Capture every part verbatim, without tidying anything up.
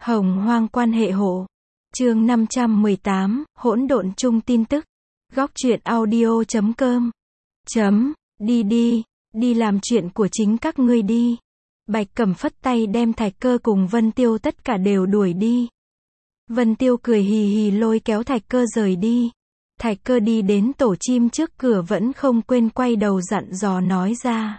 Hồng hoang quan hệ hộ. Chương năm trăm mười tám, hỗn độn chung tin tức. Góc truyện audio chấm com. Chấm, đi đi, đi làm chuyện của chính các ngươi đi. Bạch Cẩm phất tay đem Thạch Cơ cùng Vân Tiêu tất cả đều đuổi đi. Vân Tiêu cười hì hì lôi kéo Thạch Cơ rời đi. Thạch Cơ đi đến tổ chim trước cửa vẫn không quên quay đầu dặn dò nói ra.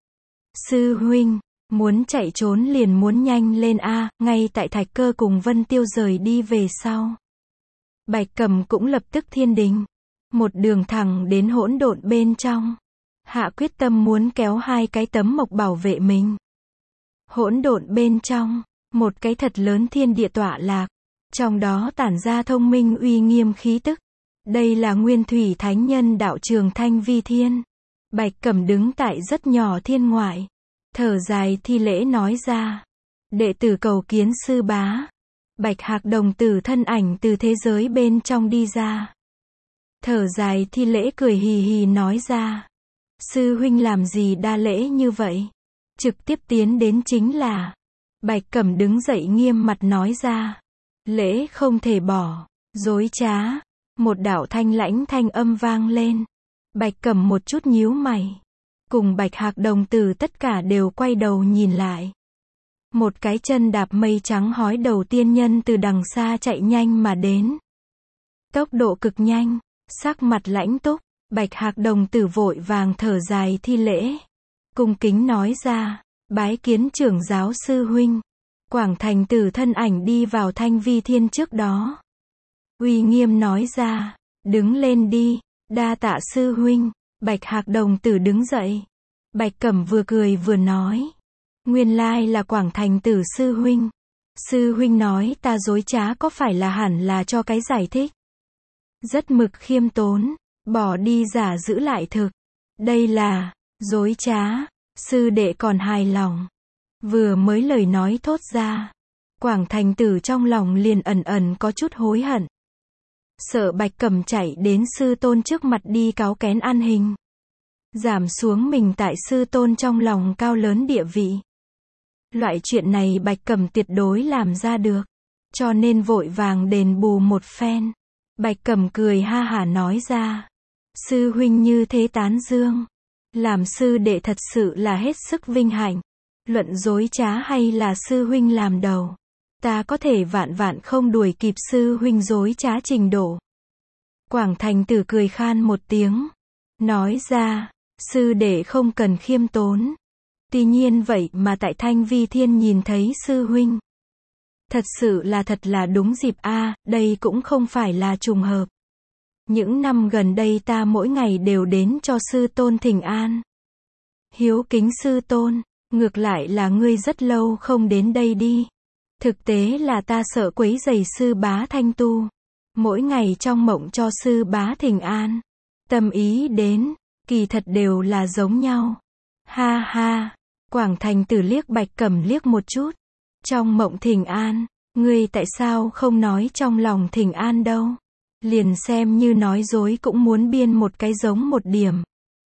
Sư huynh, muốn chạy trốn liền muốn nhanh lên a. Ngay tại Thạch Cơ cùng Vân Tiêu rời đi về sau. Bạch Cẩm cũng lập tức thiên đình. Một đường thẳng đến hỗn độn bên trong. Hạ quyết tâm muốn kéo hai cái tấm mộc bảo vệ mình. Hỗn độn bên trong, một cái thật lớn thiên địa tọa lạc. Trong đó tản ra thông minh uy nghiêm khí tức. Đây là Nguyên Thủy Thánh Nhân đạo trường Thanh Vi Thiên. Bạch Cẩm đứng tại rất nhỏ thiên ngoại. Thở dài thi lễ nói ra. Đệ tử cầu kiến sư bá. Bạch Hạc đồng tử thân ảnh từ thế giới bên trong đi ra. Thở dài thi lễ cười hì hì nói ra. Sư huynh làm gì đa lễ như vậy? Trực tiếp tiến đến chính là. Bạch Cẩm đứng dậy nghiêm mặt nói ra. Lễ không thể bỏ. Dối trá. Một đạo thanh lãnh thanh âm vang lên. Bạch Cẩm một chút nhíu mày. Cùng Bạch Hạc đồng tử tất cả đều quay đầu nhìn lại. Một cái chân đạp mây trắng hói đầu tiên nhân từ đằng xa chạy nhanh mà đến. Tốc độ cực nhanh, sắc mặt lãnh túc. Bạch Hạc đồng tử vội vàng thở dài thi lễ. Cung kính nói ra, bái kiến trưởng giáo sư huynh. Quảng Thành Tử thân ảnh đi vào Thanh Vi Thiên trước đó. Uy nghiêm nói ra, đứng lên đi, đa tạ sư huynh. Bạch Hạc đồng tử đứng dậy. Bạch Cẩm vừa cười vừa nói. Nguyên lai là Quảng Thành Tử sư huynh. Sư huynh nói ta dối trá có phải là hẳn là cho cái giải thích. Rất mực khiêm tốn, bỏ đi giả giữ lại thực. Đây là, dối trá, sư đệ còn hài lòng. Vừa mới lời nói thốt ra. Quảng Thành Tử trong lòng liền ẩn ẩn có chút hối hận. Sợ Bạch Cẩm chạy đến sư tôn trước mặt đi cáo kén ăn hình. Giảm xuống mình tại sư tôn trong lòng cao lớn địa vị. Loại chuyện này Bạch Cẩm tuyệt đối làm ra được. Cho nên vội vàng đền bù một phen. Bạch Cẩm cười ha hả nói ra. Sư huynh như thế tán dương. Làm sư đệ thật sự là hết sức vinh hạnh. Luận dối trá hay là sư huynh làm đầu. Ta có thể vạn vạn không đuổi kịp sư huynh dối trá trình độ. Quảng Thành Tử cười khan một tiếng. Nói ra, sư đệ không cần khiêm tốn. Tuy nhiên vậy mà tại Thanh Vi Thiên nhìn thấy sư huynh. Thật sự là thật là đúng dịp a, đây cũng không phải là trùng hợp. Những năm gần đây ta mỗi ngày đều đến cho sư tôn thỉnh an. Hiếu kính sư tôn, ngược lại là ngươi rất lâu không đến đây đi. Thực tế là ta sợ quấy rầy sư bá thanh tu. Mỗi ngày trong mộng cho sư bá thỉnh an. Tâm ý đến, kỳ thật đều là giống nhau. Ha ha, Quảng Thành Tử liếc Bạch Cẩm liếc một chút. Trong mộng thỉnh an, ngươi tại sao không nói trong lòng thỉnh an đâu? Liền xem như nói dối cũng muốn biên một cái giống một điểm.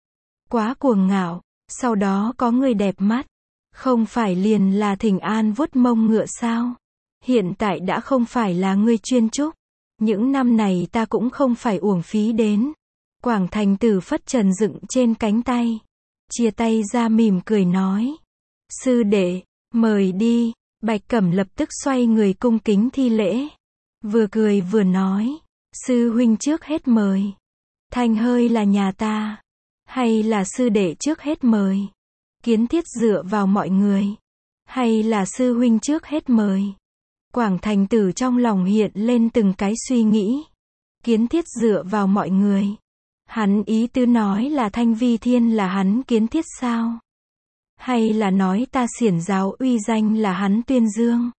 Quá cuồng ngạo, sau đó có người đẹp mắt. Không phải liền là thỉnh an vuốt mông ngựa sao? Hiện tại đã không phải là ngươi chuyên trúc. Những năm này ta cũng không phải uổng phí đến. Quảng Thành Tử phất trần dựng trên cánh tay. Chia tay ra mỉm cười nói. Sư đệ, mời đi. Bạch Cẩm lập tức xoay người cung kính thi lễ. Vừa cười vừa nói. Sư huynh trước hết mời. Thanh hơi là nhà ta. Hay là sư đệ trước hết mời. Kiến thiết dựa vào mọi người. Hay là sư huynh trước hết mời. Quảng Thành Tử trong lòng hiện lên từng cái suy nghĩ. Kiến thiết dựa vào mọi người. Hắn ý tứ nói là Thanh Vi Thiên là hắn kiến thiết sao? Hay là nói ta xiển giáo uy danh là hắn tuyên dương?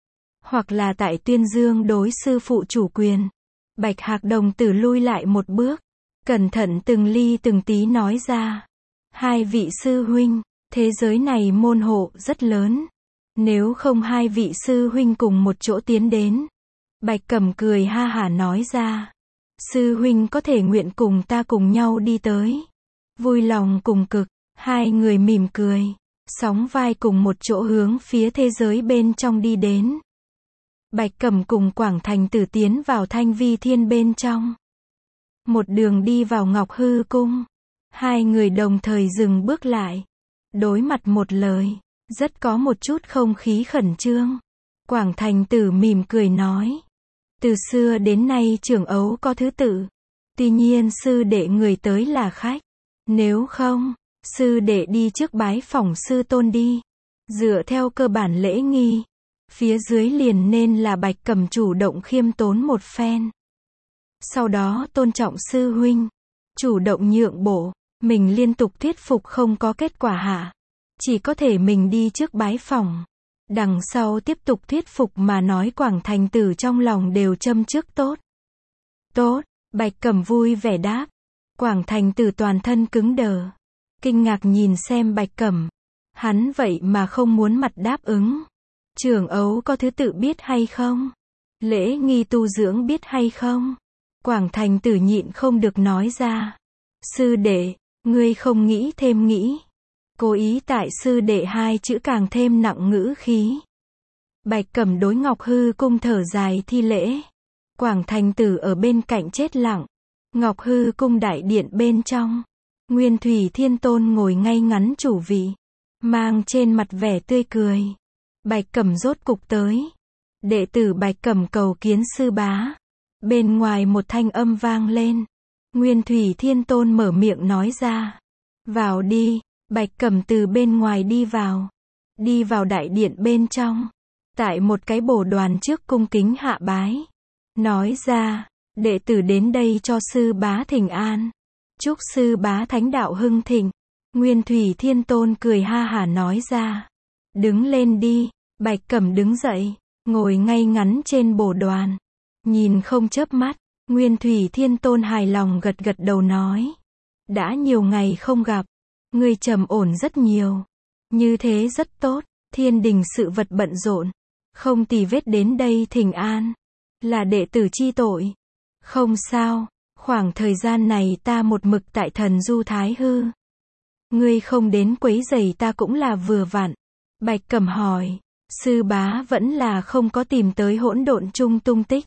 Hoặc là tại tuyên dương đối sư phụ chủ quyền? Bạch Hạc đồng tử lui lại một bước. Cẩn thận từng ly từng tí nói ra. Hai vị sư huynh, thế giới này môn hộ rất lớn. Nếu không hai vị sư huynh cùng một chỗ tiến đến. Bạch Cẩm cười ha hả nói ra. Sư huynh có thể nguyện cùng ta cùng nhau đi tới. Vui lòng cùng cực, hai người mỉm cười. Sóng vai cùng một chỗ hướng phía thế giới bên trong đi đến. Bạch Cẩm cùng Quảng Thành Tử tiến vào Thanh Vi Thiên bên trong. Một đường đi vào Ngọc Hư Cung. Hai người đồng thời dừng bước lại. Đối mặt một lời. Rất có một chút không khí khẩn trương. Quảng Thành Tử mỉm cười nói. Từ xưa đến nay trưởng ấu có thứ tự. Tuy nhiên sư đệ người tới là khách. Nếu không, sư đệ đi trước bái phỏng sư tôn đi. Dựa theo cơ bản lễ nghi. Phía dưới liền nên là Bạch Cẩm chủ động khiêm tốn một phen. Sau đó tôn trọng sư huynh. Chủ động nhượng bộ. Mình liên tục thuyết phục không có kết quả hạ. Chỉ có thể mình đi trước bái phỏng. Đằng sau tiếp tục thuyết phục mà nói Quảng Thành Tử trong lòng đều châm trước tốt. Tốt, Bạch Cẩm vui vẻ đáp. Quảng Thành Tử toàn thân cứng đờ. Kinh ngạc nhìn xem Bạch Cẩm. Hắn vậy mà không muốn mặt đáp ứng. Trưởng ấu có thứ tự biết hay không? Lễ nghi tu dưỡng biết hay không? Quảng Thành Tử nhịn không được nói ra. Sư đệ, ngươi không nghĩ thêm nghĩ. Cố ý tại sư đệ hai chữ càng thêm nặng ngữ khí. Bạch Cẩm đối Ngọc Hư Cung thở dài thi lễ. Quảng Thành Tử ở bên cạnh chết lặng. Ngọc Hư Cung đại điện bên trong. Nguyên Thủy Thiên Tôn ngồi ngay ngắn chủ vị. Mang trên mặt vẻ tươi cười. Bạch Cẩm rốt cục tới. Đệ tử Bạch Cẩm cầu kiến sư bá. Bên ngoài một thanh âm vang lên. Nguyên Thủy Thiên Tôn mở miệng nói ra. Vào đi. Bạch Cẩm từ bên ngoài đi vào. Đi vào đại điện bên trong. Tại một cái bồ đoàn trước cung kính hạ bái. Nói ra, đệ tử đến đây cho sư bá thỉnh an. Chúc sư bá thánh đạo hưng thịnh. Nguyên Thủy Thiên Tôn cười ha hả nói ra. Đứng lên đi. Bạch Cẩm đứng dậy. Ngồi ngay ngắn trên bồ đoàn. Nhìn không chớp mắt. Nguyên Thủy Thiên Tôn hài lòng gật gật đầu nói. Đã nhiều ngày không gặp. Ngươi trầm ổn rất nhiều. Như thế rất tốt. Thiên đình sự vật bận rộn. Không tì vết đến đây thỉnh an. Là đệ tử chi tội. Không sao. Khoảng thời gian này ta một mực tại thần du thái hư. Ngươi không đến quấy rầy ta cũng là vừa vặn. Bạch Cẩm hỏi. Sư bá vẫn là không có tìm tới hỗn độn chung tung tích.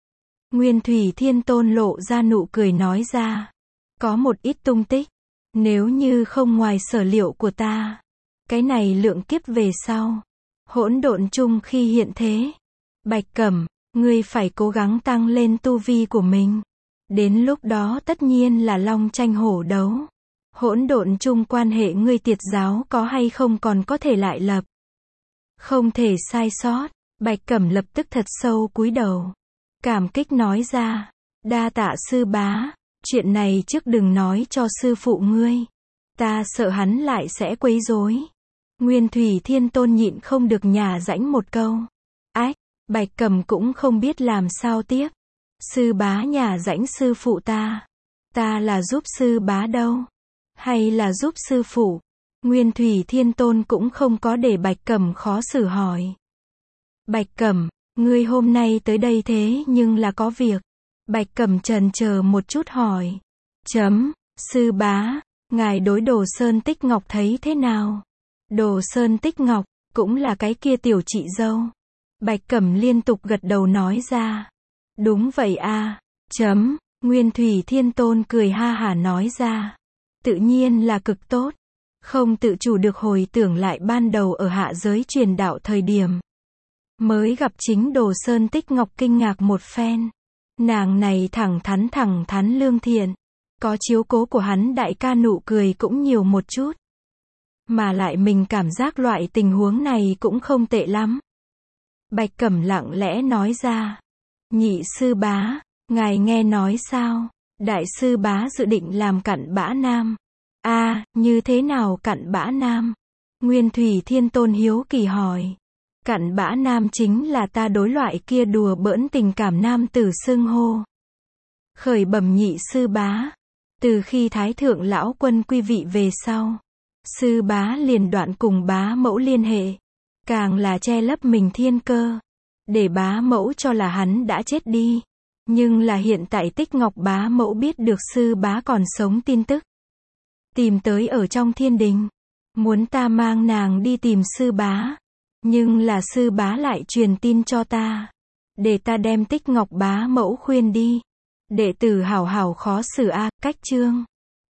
Nguyên Thủy Thiên Tôn lộ ra nụ cười nói ra. Có một ít tung tích. Nếu như không ngoài sở liệu của ta. Cái này lượng kiếp về sau. Hỗn độn chung khi hiện thế. Bạch Cẩm, ngươi phải cố gắng tăng lên tu vi của mình. Đến lúc đó tất nhiên là long tranh hổ đấu. Hỗn độn chung quan hệ ngươi tiệt giáo có hay không còn có thể lại lập. Không thể sai sót. Bạch Cẩm lập tức thật sâu cúi đầu. Cảm kích nói ra. Đa tạ sư bá. Chuyện này trước đừng nói cho sư phụ ngươi. Ta sợ hắn lại sẽ quấy rối. Nguyên Thủy Thiên Tôn nhịn không được nhả rãnh một câu. Ách, Bạch Cẩm cũng không biết làm sao tiếp. Sư bá nhả rãnh sư phụ ta. Ta là giúp sư bá đâu? Hay là giúp sư phụ? Nguyên Thủy Thiên Tôn cũng không có để Bạch Cẩm khó xử hỏi. Bạch Cẩm, ngươi hôm nay tới đây thế nhưng là có việc. Bạch Cẩm chần chờ một chút hỏi. Chấm, sư bá, ngài đối Đồ Sơn Tích Ngọc thấy thế nào? Đồ Sơn Tích Ngọc, cũng là cái kia tiểu chị dâu. Bạch Cẩm liên tục gật đầu nói ra. Đúng vậy a. Chấm, Nguyên Thủy Thiên Tôn cười ha hả nói ra. Tự nhiên là cực tốt. Không tự chủ được hồi tưởng lại ban đầu ở hạ giới truyền đạo thời điểm. Mới gặp chính Đồ Sơn Tích Ngọc kinh ngạc một phen. Nàng này thẳng thắn thẳng thắn lương thiện. Có chiếu cố của hắn đại ca nụ cười cũng nhiều một chút. Mà lại mình cảm giác loại tình huống này cũng không tệ lắm. Bạch Cẩm lặng lẽ nói ra. Nhị sư bá, ngài nghe nói sao? Đại sư bá dự định làm cặn bã nam. A, à, như thế nào cặn bã nam? Nguyên Thủy Thiên Tôn hiếu kỳ hỏi. Cặn bã nam chính là ta đối loại kia đùa bỡn tình cảm nam tử xưng hô. Khởi bẩm nhị sư bá. Từ khi Thái Thượng Lão Quân quy vị về sau. Sư bá liền đoạn cùng bá mẫu liên hệ. Càng là che lấp mình thiên cơ. Để bá mẫu cho là hắn đã chết đi. Nhưng là hiện tại Tích Ngọc bá mẫu biết được sư bá còn sống tin tức. Tìm tới ở trong thiên đình. Muốn ta mang nàng đi tìm sư bá. Nhưng là sư bá lại truyền tin cho ta. Để ta đem Tích Ngọc bá mẫu khuyên đi. Đệ tử hảo hảo khó xử a, cách chương.